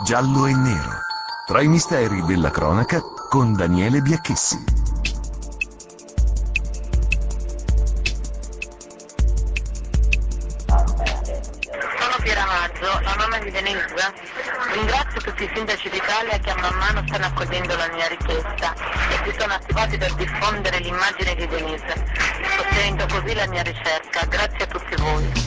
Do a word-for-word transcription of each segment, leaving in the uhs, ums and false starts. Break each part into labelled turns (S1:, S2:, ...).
S1: giallo e nero. Tra i misteri della cronaca con Daniele Biacchessi.
S2: Sono Piera Maggio, la mamma di Denise. Ringrazio tutti i sindaci d'Italia che a man mano stanno accogliendo la mia richiesta e si sono attivati per diffondere l'immagine di Denise, sostenendo così la mia ricerca. Grazie a tutti voi.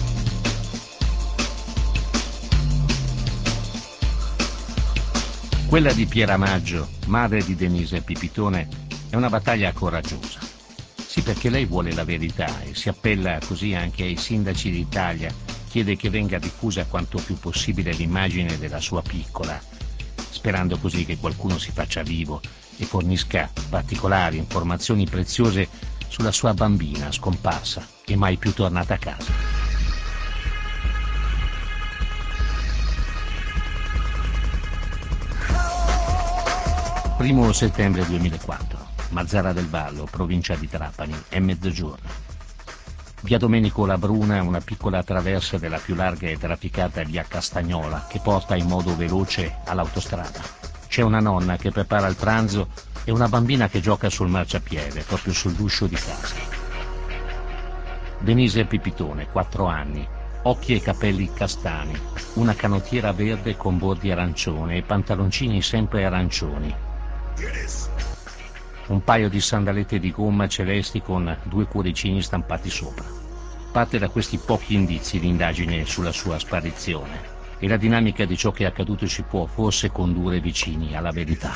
S3: Quella di Piera Maggio, madre di Denise Pipitone, è una battaglia coraggiosa. Sì, perché lei vuole la verità e si appella così anche ai sindaci d'Italia, chiede che venga diffusa quanto più possibile l'immagine della sua piccola, sperando così che qualcuno si faccia vivo e fornisca particolari informazioni preziose sulla sua bambina scomparsa e mai più tornata a casa. Primo settembre duemilaquattro, Mazara del Vallo, provincia di Trapani, è mezzogiorno. Via Domenico Labruna, una piccola traversa della più larga e trafficata via Castagnola che porta in modo veloce all'autostrada. C'è una nonna che prepara il pranzo e una bambina che gioca sul marciapiede, proprio sull'uscio di casa. Denise Pipitone, quattro anni, occhi e capelli castani, una canottiera verde con bordi arancioni e pantaloncini sempre arancioni. Un paio di sandalette di gomma celesti con due cuoricini stampati sopra. Parte da questi pochi indizi l'indagine sulla sua sparizione e la dinamica di ciò che è accaduto ci può forse condurre vicini alla verità.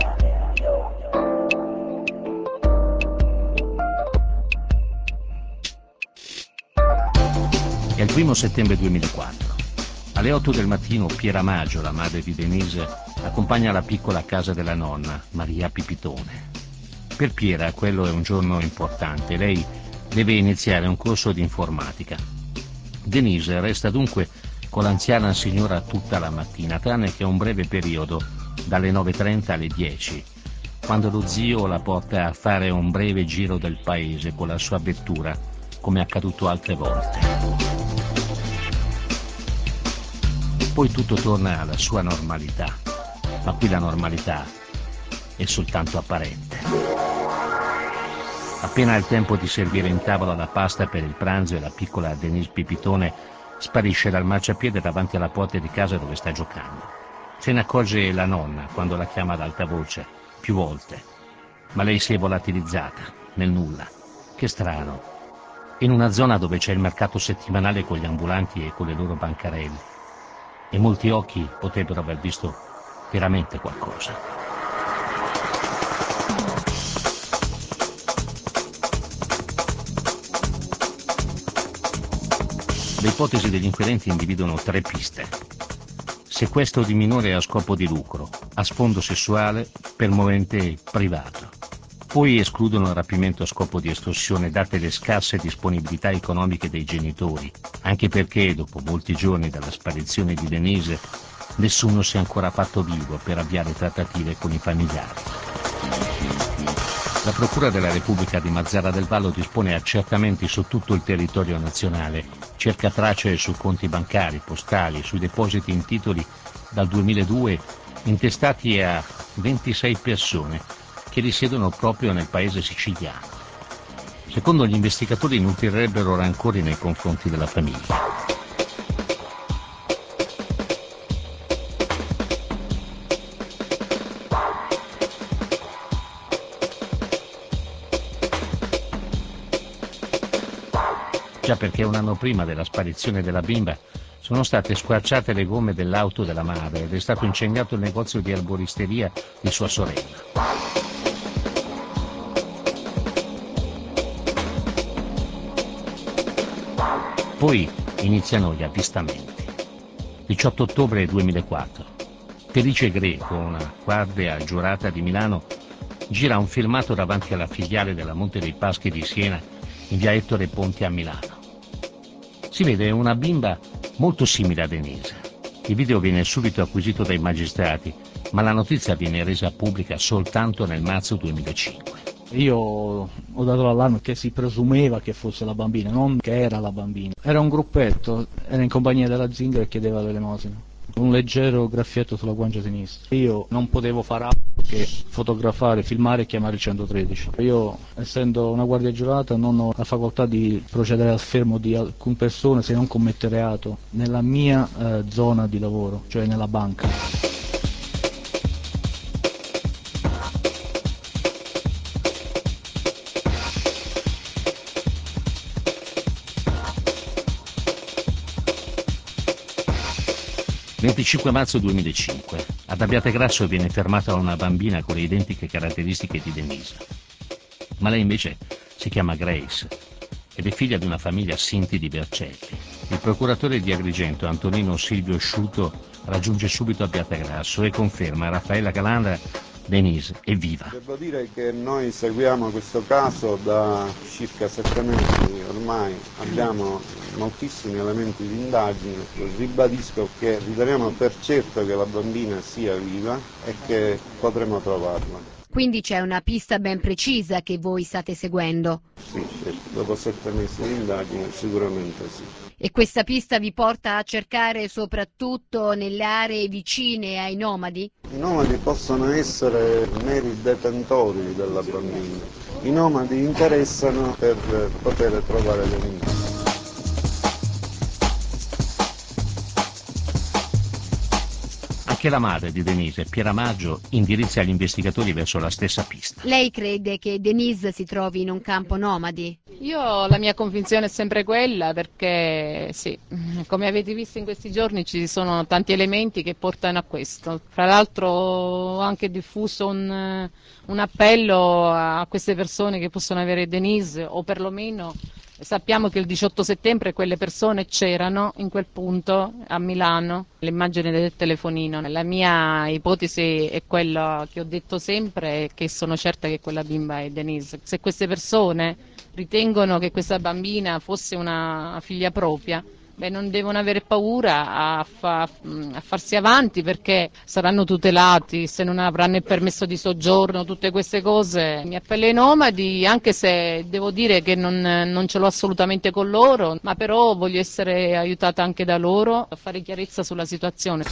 S3: È il primo settembre duemilaquattro. Alle otto del mattino Piera Maggio, la madre di Denise, accompagna la piccola a casa della nonna, Maria Pipitone. Per Piera quello è un giorno importante, lei deve iniziare un corso di informatica. Denise resta dunque con l'anziana signora tutta la mattina, tranne che un breve periodo, dalle nove e trenta alle dieci, quando lo zio la porta a fare un breve giro del paese con la sua vettura, come è accaduto altre volte. Poi tutto torna alla sua normalità, ma qui la normalità è soltanto apparente. Appena ha il tempo di servire in tavola la pasta per il pranzo e la piccola Denise Pipitone sparisce dal marciapiede davanti alla porta di casa dove sta giocando. Se ne accorge la nonna quando la chiama ad alta voce, più volte, ma lei si è volatilizzata, nel nulla. Che strano, in una zona dove c'è il mercato settimanale con gli ambulanti e con le loro bancarelle. E molti occhi potrebbero aver visto veramente qualcosa. Le ipotesi degli inquirenti individuano tre piste. Sequestro di minore a scopo di lucro, a sfondo sessuale, per movente privato. Poi escludono il rapimento a scopo di estorsione date le scarse disponibilità economiche dei genitori, anche perché dopo molti giorni dalla sparizione di Denise nessuno si è ancora fatto vivo per avviare trattative con i familiari. La Procura della Repubblica di Mazara del Vallo dispone accertamenti su tutto il territorio nazionale, cerca tracce su conti bancari, postali, sui depositi in titoli dal duemiladue intestati a ventisei persone che risiedono proprio nel paese siciliano. Secondo gli investigatori nutrirebbero rancori nei confronti della famiglia. Già perché un anno prima della sparizione della bimba sono state squarciate le gomme dell'auto della madre ed è stato incendiato il negozio di erboristeria di sua sorella. Poi iniziano gli avvistamenti. diciotto ottobre duemilaquattro. Felice Greco, una guardia giurata di Milano, gira un filmato davanti alla filiale della Monte dei Paschi di Siena in via Ettore Ponti a Milano. Si vede una bimba molto simile a Denise. Il video viene subito acquisito dai magistrati, ma la notizia viene resa pubblica soltanto nel marzo duemilacinque.
S4: Io ho dato l'allarme che si presumeva che fosse la bambina, non che era la bambina. Era un gruppetto, era in compagnia della zingara e chiedeva l'elemosina. Un leggero graffietto sulla guancia sinistra. Io non potevo fare altro che fotografare, filmare e chiamare il centotredici. Io, essendo una guardia giurata, non ho la facoltà di procedere al fermo di alcune persone se non commette reato nella mia eh, zona di lavoro, cioè nella banca.
S3: venticinque marzo duemilacinque. Ad Abbiategrasso viene fermata una bambina con le identiche caratteristiche di Denise. Ma lei invece si chiama Grace ed è figlia di una famiglia Sinti di Vercelli. Il procuratore di Agrigento, Antonino Silvio Sciuto, raggiunge subito Abbiategrasso e conferma a Raffaella Calandra: Denise è viva.
S5: Devo dire che noi seguiamo questo caso da circa sette mesi ormai, abbiamo moltissimi elementi di indagine, ribadisco che riteniamo per certo che la bambina sia viva e che potremo trovarla.
S6: Quindi c'è una pista ben precisa che voi state seguendo?
S5: Sì, certo, dopo sette mesi di indagine sicuramente sì.
S6: E questa pista vi porta a cercare soprattutto nelle aree vicine ai nomadi?
S5: I nomadi possono essere meri detentori della bambina. I nomadi interessano per poter trovare Denise.
S3: Anche la madre di Denise, Piera Maggio, indirizza gli investigatori verso la stessa pista.
S6: Lei crede che Denise si trovi in un campo nomadi?
S7: Io la mia convinzione è sempre quella, perché sì, come avete visto in questi giorni ci sono tanti elementi che portano a questo. Fra l'altro ho anche diffuso un, un appello a queste persone che possono avere Denise, o perlomeno sappiamo che il diciotto settembre quelle persone c'erano in quel punto a Milano, l'immagine del telefonino. La mia ipotesi è quella che ho detto sempre, che sono certa che quella bimba è Denise. Se queste persone ritengono che questa bambina fosse una figlia propria, beh, non devono avere paura a, fa, a farsi avanti, perché saranno tutelati se non avranno il permesso di soggiorno, tutte queste cose. Mi appello ai nomadi, anche se devo dire che non, non ce l'ho assolutamente con loro, ma però voglio essere aiutata anche da loro a fare chiarezza sulla situazione.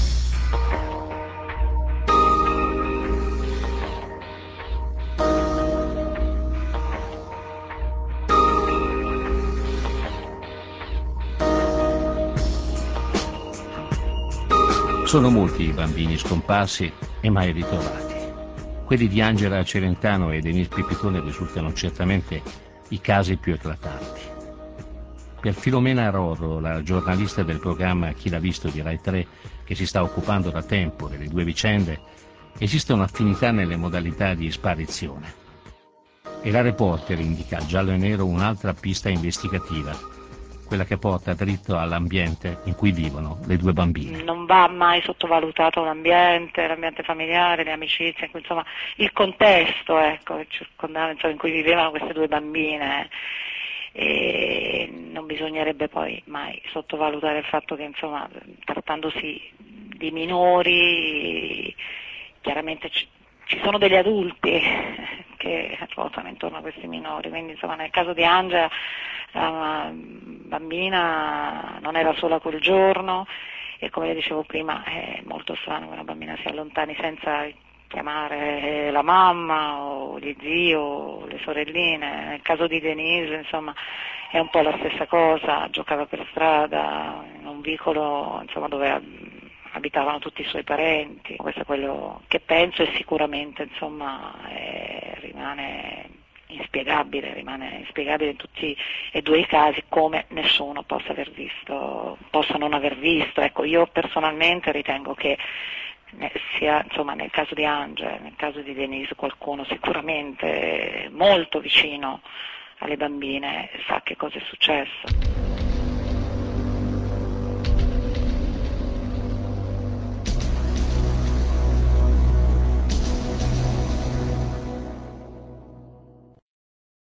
S3: Sono molti i bambini scomparsi e mai ritrovati. Quelli di Angela Celentano e Denise Pipitone risultano certamente i casi più eclatanti. Per Filomena Rorro, la giornalista del programma Chi l'ha visto di Rai tre, che si sta occupando da tempo delle due vicende, esiste un'affinità nelle modalità di sparizione. E la reporter indica a giallo e nero un'altra pista investigativa, quella che porta dritto all'ambiente in cui vivono le due bambine.
S2: Non va mai sottovalutato l'ambiente, l'ambiente familiare, le amicizie, insomma il contesto, ecco, insomma, in cui vivevano queste due bambine. E non bisognerebbe poi mai sottovalutare il fatto che, insomma, trattandosi di minori, chiaramente ci, ci sono degli adulti che ruotano intorno a questi minori, quindi insomma nel caso di Angela la bambina non era sola quel giorno e, come le dicevo prima, è molto strano che una bambina si allontani senza chiamare la mamma o gli zii o le sorelline. Nel caso di Denise, insomma, è un po' la stessa cosa, giocava per strada in un vicolo, insomma, dove abitavano tutti i suoi parenti. Questo è quello che penso, e sicuramente, insomma, è, rimane inspiegabile, rimane inspiegabile in tutti e due i casi, come nessuno possa aver visto, possa non aver visto. Ecco, io personalmente ritengo che sia, insomma, nel caso di Angela, nel caso di Denise, qualcuno sicuramente molto vicino alle bambine sa che cosa è successo.